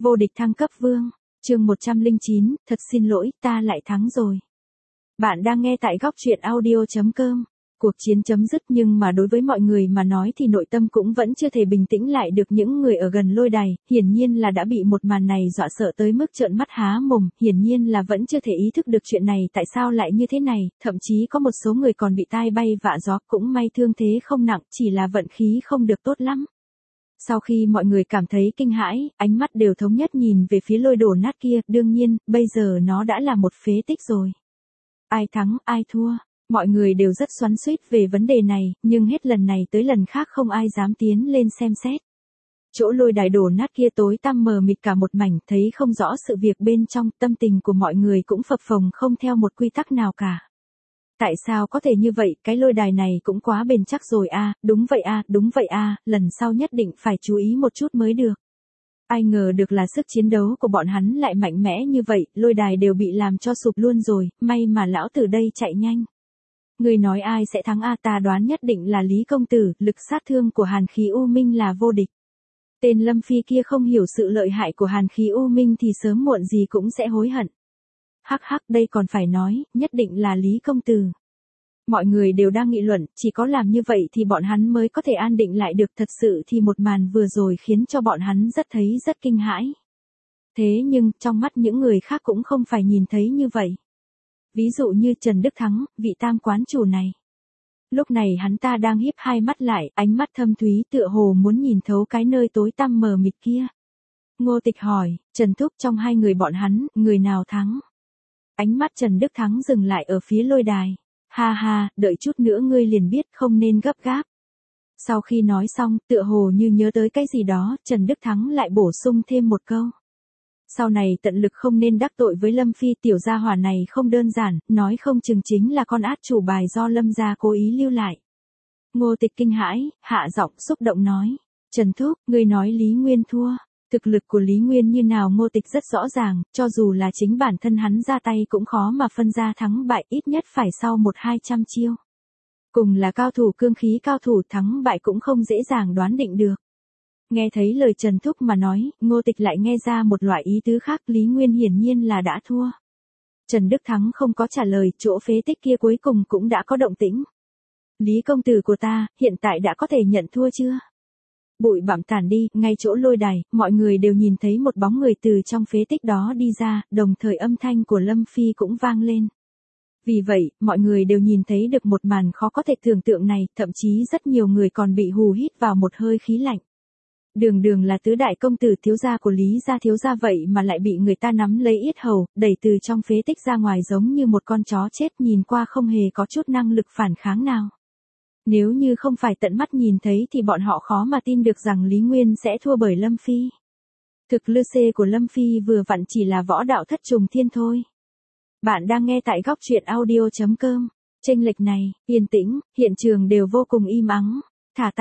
Vô địch thăng cấp vương, chương 109, thật xin lỗi, ta lại thắng rồi. Bạn đang nghe tại góc truyện audio.com. Cuộc chiến chấm dứt nhưng mà đối với mọi người mà nói thì nội tâm cũng vẫn chưa thể bình tĩnh lại được. Những người ở gần lôi đài, hiển nhiên là đã bị một màn này dọa sợ tới mức trợn mắt há mồm, hiển nhiên là vẫn chưa thể ý thức được chuyện này tại sao lại như thế này, thậm chí có một số người còn bị tai bay vạ gió, cũng may thương thế không nặng, chỉ là vận khí không được tốt lắm. Sau khi mọi người cảm thấy kinh hãi, ánh mắt đều thống nhất nhìn về phía lôi đổ nát kia, đương nhiên, bây giờ nó đã là một phế tích rồi. Ai thắng, ai thua, mọi người đều rất xoắn xuýt về vấn đề này, nhưng hết lần này tới lần khác không ai dám tiến lên xem xét. Chỗ lôi đài đổ nát kia tối tăm mờ mịt cả một mảnh, thấy không rõ sự việc bên trong, tâm tình của mọi người cũng phập phồng không theo một quy tắc nào cả. Tại sao có thể như vậy, cái lôi đài này cũng quá bền chắc rồi a, đúng vậy a, lần sau nhất định phải chú ý một chút mới được. Ai ngờ được là sức chiến đấu của bọn hắn lại mạnh mẽ như vậy, lôi đài đều bị làm cho sụp luôn rồi, may mà lão tử đây chạy nhanh. Người nói ai sẽ thắng a, ta đoán nhất định là Lý công tử, lực sát thương của Hàn Khí U Minh là vô địch. Tên Lâm Phi kia không hiểu sự lợi hại của Hàn Khí U Minh thì sớm muộn gì cũng sẽ hối hận. Hắc hắc, đây còn phải nói, nhất định là Lý công tử. Mọi người đều đang nghị luận, chỉ có làm như vậy thì bọn hắn mới có thể an định lại được, thật sự thì một màn vừa rồi khiến cho bọn hắn rất kinh hãi. Thế nhưng, trong mắt những người khác cũng không phải nhìn thấy như vậy. Ví dụ như Trần Đức Thắng, vị tam quán chủ này. Lúc này hắn ta đang híp hai mắt lại, ánh mắt thâm thúy tựa hồ muốn nhìn thấu cái nơi tối tăm mờ mịt kia. Ngô Tịch hỏi, Trần Thúc, trong hai người bọn hắn, người nào thắng? Ánh mắt Trần Đức Thắng dừng lại ở phía lôi đài. Ha ha, đợi chút nữa ngươi liền biết, không nên gấp gáp. Sau khi nói xong, tựa hồ như nhớ tới cái gì đó, Trần Đức Thắng lại bổ sung thêm một câu. Sau này tận lực không nên đắc tội với Lâm Phi, tiểu gia hỏa này không đơn giản, nói không chừng chính là con át chủ bài do Lâm gia cố ý lưu lại. Ngô Tịch kinh hãi, hạ giọng xúc động nói. Trần Thúc, ngươi nói Lý Nguyên thua. Thực lực của Lý Nguyên như nào Ngô Tịch rất rõ ràng, cho dù là chính bản thân hắn ra tay cũng khó mà phân ra thắng bại, ít nhất phải sau 100-200 chiêu. Cùng là cao thủ cương khí, cao thủ thắng bại cũng không dễ dàng đoán định được. Nghe thấy lời Trần Thúc mà nói, Ngô Tịch lại nghe ra một loại ý tứ khác, Lý Nguyên hiển nhiên là đã thua. Trần Đức Thắng không có trả lời, chỗ phế tích kia cuối cùng cũng đã có động tĩnh. Lý công tử của ta, hiện tại đã có thể nhận thua chưa? Bụi bặm tản đi, ngay chỗ lôi đài, mọi người đều nhìn thấy một bóng người từ trong phế tích đó đi ra, đồng thời âm thanh của Lâm Phi cũng vang lên. Vì vậy, mọi người đều nhìn thấy được một màn khó có thể tưởng tượng này, thậm chí rất nhiều người còn bị hù hít vào một hơi khí lạnh. Đường là tứ đại công tử thiếu gia của Lý gia thiếu gia vậy mà lại bị người ta nắm lấy yết hầu, đẩy từ trong phế tích ra ngoài giống như một con chó chết, nhìn qua không hề có chút năng lực phản kháng nào. Nếu như không phải tận mắt nhìn thấy thì bọn họ khó mà tin được rằng Lý Nguyên sẽ thua bởi Lâm Phi. Thực lực của Lâm Phi vừa vặn chỉ là võ đạo thất trùng thiên thôi. Bạn đang nghe tại góc truyện audio.com. Chênh lệch này, yên tĩnh, hiện trường đều vô cùng im ắng. Thả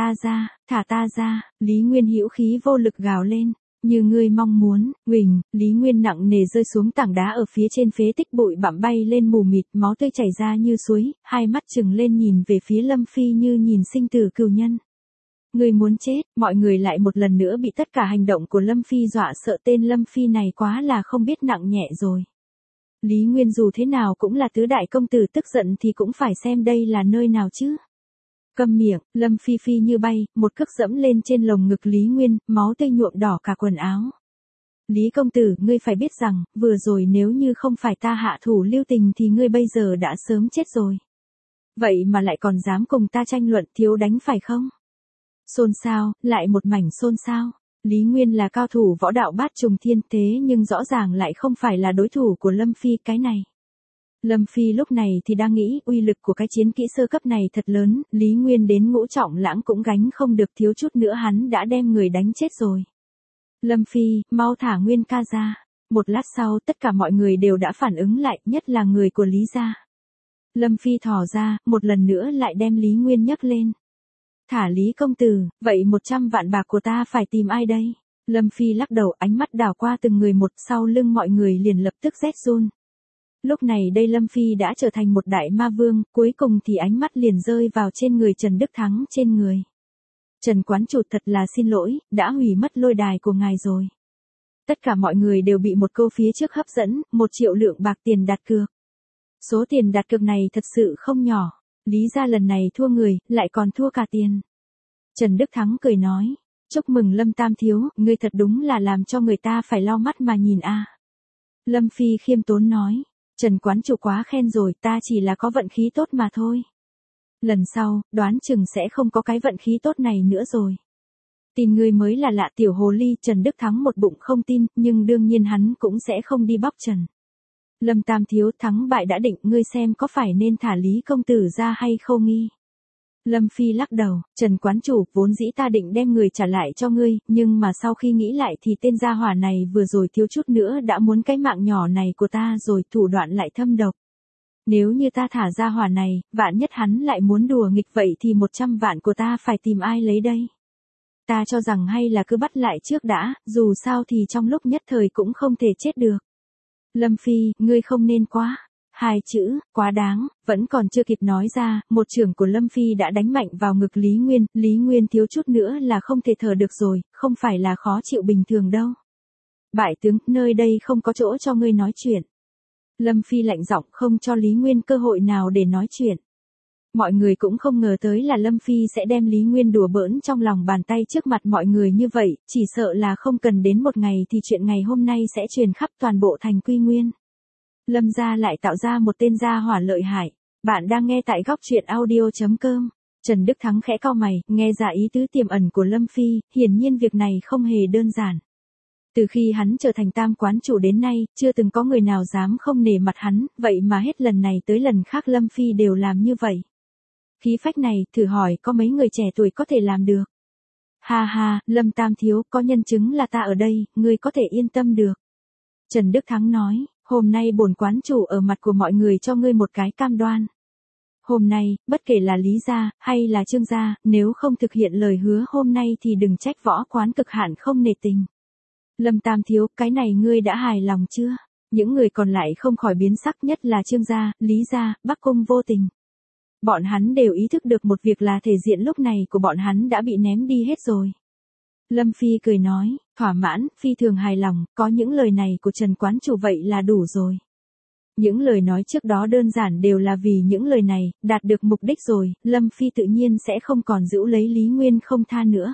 ta ra, Lý Nguyên hữu khí vô lực gào lên. Như ngươi mong muốn, Huỳnh, Lý Nguyên nặng nề rơi xuống tảng đá ở phía trên phế tích, bụi bặm bay lên mù mịt, máu tươi chảy ra như suối, hai mắt trừng lên nhìn về phía Lâm Phi như nhìn sinh tử cừu nhân. Ngươi muốn chết, mọi người lại một lần nữa bị tất cả hành động của Lâm Phi dọa sợ, tên Lâm Phi này quá là không biết nặng nhẹ rồi. Lý Nguyên dù thế nào cũng là tứ đại công tử, tức giận thì cũng phải xem đây là nơi nào chứ. Câm miệng, Lâm Phi phi như bay, một cước dẫm lên trên lồng ngực Lý Nguyên, máu tươi nhuộm đỏ cả quần áo. Lý công tử, ngươi phải biết rằng, vừa rồi nếu như không phải ta hạ thủ lưu tình thì ngươi bây giờ đã sớm chết rồi. Vậy mà lại còn dám cùng ta tranh luận, thiếu đánh phải không? Xôn xao, lại một mảnh xôn xao. Lý Nguyên là cao thủ võ đạo bát trùng thiên, thế nhưng rõ ràng lại không phải là đối thủ của Lâm Phi cái này. Lâm Phi lúc này thì đang nghĩ uy lực của cái chiến kỹ sơ cấp này thật lớn, Lý Nguyên đến ngũ trọng lãng cũng gánh không được, thiếu chút nữa hắn đã đem người đánh chết rồi. Lâm Phi, mau thả Nguyên ca ra. Một lát sau tất cả mọi người đều đã phản ứng lại, nhất là người của Lý gia. Lâm Phi thò ra, một lần nữa lại đem Lý Nguyên nhấc lên. Thả Lý công tử, vậy 100 vạn bạc của ta phải tìm ai đây? Lâm Phi lắc đầu, ánh mắt đảo qua từng người một, sau lưng mọi người liền lập tức rét run. Lúc này đây Lâm Phi đã trở thành một đại ma vương, cuối cùng thì ánh mắt liền rơi vào trên người Trần Đức Thắng trên người. Trần quán chủ, thật là xin lỗi, đã hủy mất lôi đài của ngài rồi. Tất cả mọi người đều bị một câu phía trước hấp dẫn, 1 triệu lượng bạc tiền đặt cược. Số tiền đặt cược này thật sự không nhỏ. Lý gia lần này thua người, lại còn thua cả tiền. Trần Đức Thắng cười nói. Chúc mừng Lâm Tam Thiếu, ngươi thật đúng là làm cho người ta phải lau mắt mà nhìn a. Lâm Phi khiêm tốn nói. Trần quán chủ quá khen rồi, ta chỉ là có vận khí tốt mà thôi. Lần sau, đoán chừng sẽ không có cái vận khí tốt này nữa rồi. Tin ngươi mới là lạ tiểu hồ ly. Trần Đức Thắng một bụng không tin, nhưng đương nhiên hắn cũng sẽ không đi bóc trần. Lâm Tam Thiếu, thắng bại đã định, ngươi xem có phải nên thả Lý công tử ra hay không nghi. Lâm Phi lắc đầu. Trần quán chủ, vốn dĩ ta định đem người trả lại cho ngươi, nhưng mà sau khi nghĩ lại thì tên gia hỏa này vừa rồi thiếu chút nữa đã muốn cái mạng nhỏ này của ta rồi, thủ đoạn lại thâm độc. Nếu như ta thả gia hỏa này, vạn nhất hắn lại muốn đùa nghịch vậy thì 100 vạn của ta phải tìm ai lấy đây. Ta cho rằng hay là cứ bắt lại trước đã, dù sao thì trong lúc nhất thời cũng không thể chết được. Lâm Phi, ngươi không nên quá. 2 chữ, quá đáng, vẫn còn chưa kịp nói ra, một chưởng của Lâm Phi đã đánh mạnh vào ngực Lý Nguyên thiếu chút nữa là không thể thở được rồi, không phải là khó chịu bình thường đâu. Bại tướng, nơi đây không có chỗ cho ngươi nói chuyện. Lâm Phi lạnh giọng không cho Lý Nguyên cơ hội nào để nói chuyện. Mọi người cũng không ngờ tới là Lâm Phi sẽ đem Lý Nguyên đùa bỡn trong lòng bàn tay trước mặt mọi người như vậy, chỉ sợ là không cần đến một ngày thì chuyện ngày hôm nay sẽ truyền khắp toàn bộ thành Quy Nguyên. Lâm gia lại tạo ra một tên gia hỏa lợi hại. Bạn đang nghe tại góc truyện audio.com. Trần Đức Thắng khẽ cau mày, nghe ra ý tứ tiềm ẩn của Lâm Phi, hiển nhiên việc này không hề đơn giản. Từ khi hắn trở thành tam quán chủ đến nay, chưa từng có người nào dám không nể mặt hắn, vậy mà hết lần này tới lần khác Lâm Phi đều làm như vậy. Khí phách này, thử hỏi có mấy người trẻ tuổi có thể làm được. Ha ha, Lâm Tam Thiếu, có nhân chứng là ta ở đây, ngươi có thể yên tâm được. Trần Đức Thắng nói, hôm nay bổn quán chủ ở mặt của mọi người cho ngươi một cái cam đoan. Hôm nay, bất kể là Lý gia, hay là Trương gia, nếu không thực hiện lời hứa hôm nay thì đừng trách võ quán cực hạn không nể tình. Lâm Tam Thiếu, cái này ngươi đã hài lòng chưa? Những người còn lại không khỏi biến sắc, nhất là Trương gia, Lý gia, Bắc Cung Vô Tình. Bọn hắn đều ý thức được một việc là thể diện lúc này của bọn hắn đã bị ném đi hết rồi. Lâm Phi cười nói, thỏa mãn, phi thường hài lòng, có những lời này của Trần quán chủ vậy là đủ rồi. Những lời nói trước đó đơn giản đều là vì những lời này, đạt được mục đích rồi, Lâm Phi tự nhiên sẽ không còn giữ lấy Lý Nguyên không tha nữa.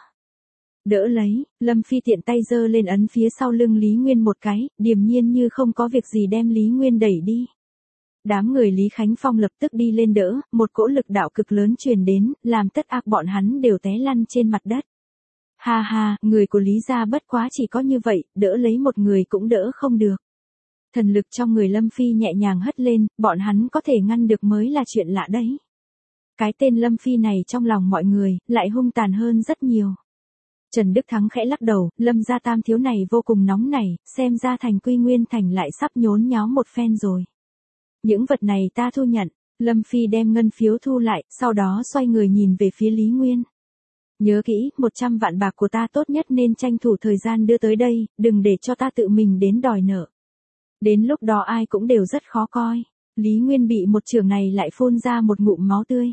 Đỡ lấy, Lâm Phi tiện tay giơ lên ấn phía sau lưng Lý Nguyên một cái, điềm nhiên như không có việc gì đem Lý Nguyên đẩy đi. Đám người Lý Khánh Phong lập tức đi lên đỡ, một cỗ lực đạo cực lớn truyền đến, làm tất ác bọn hắn đều té lăn trên mặt đất. Ha ha, người của Lý gia bất quá chỉ có như vậy, đỡ lấy một người cũng đỡ không được. Thần lực trong người Lâm Phi nhẹ nhàng hất lên, bọn hắn có thể ngăn được mới là chuyện lạ đấy. Cái tên Lâm Phi này trong lòng mọi người, lại hung tàn hơn rất nhiều. Trần Đức Thắng khẽ lắc đầu, Lâm gia Tam Thiếu này vô cùng nóng nảy, xem ra thành Quy Nguyên thành lại sắp nhốn nháo một phen rồi. Những vật này ta thu nhận. Lâm Phi đem ngân phiếu thu lại, sau đó xoay người nhìn về phía Lý Nguyên. Nhớ kỹ, 100 vạn bạc của ta tốt nhất nên tranh thủ thời gian đưa tới đây, đừng để cho ta tự mình đến đòi nợ. Đến lúc đó ai cũng đều rất khó coi. Lý Nguyên bị một chưởng này lại phun ra một ngụm máu tươi.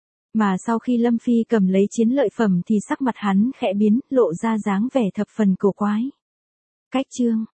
Mà sau khi Lâm Phi cầm lấy chiến lợi phẩm thì sắc mặt hắn khẽ biến, lộ ra dáng vẻ thập phần cổ quái. Cách chương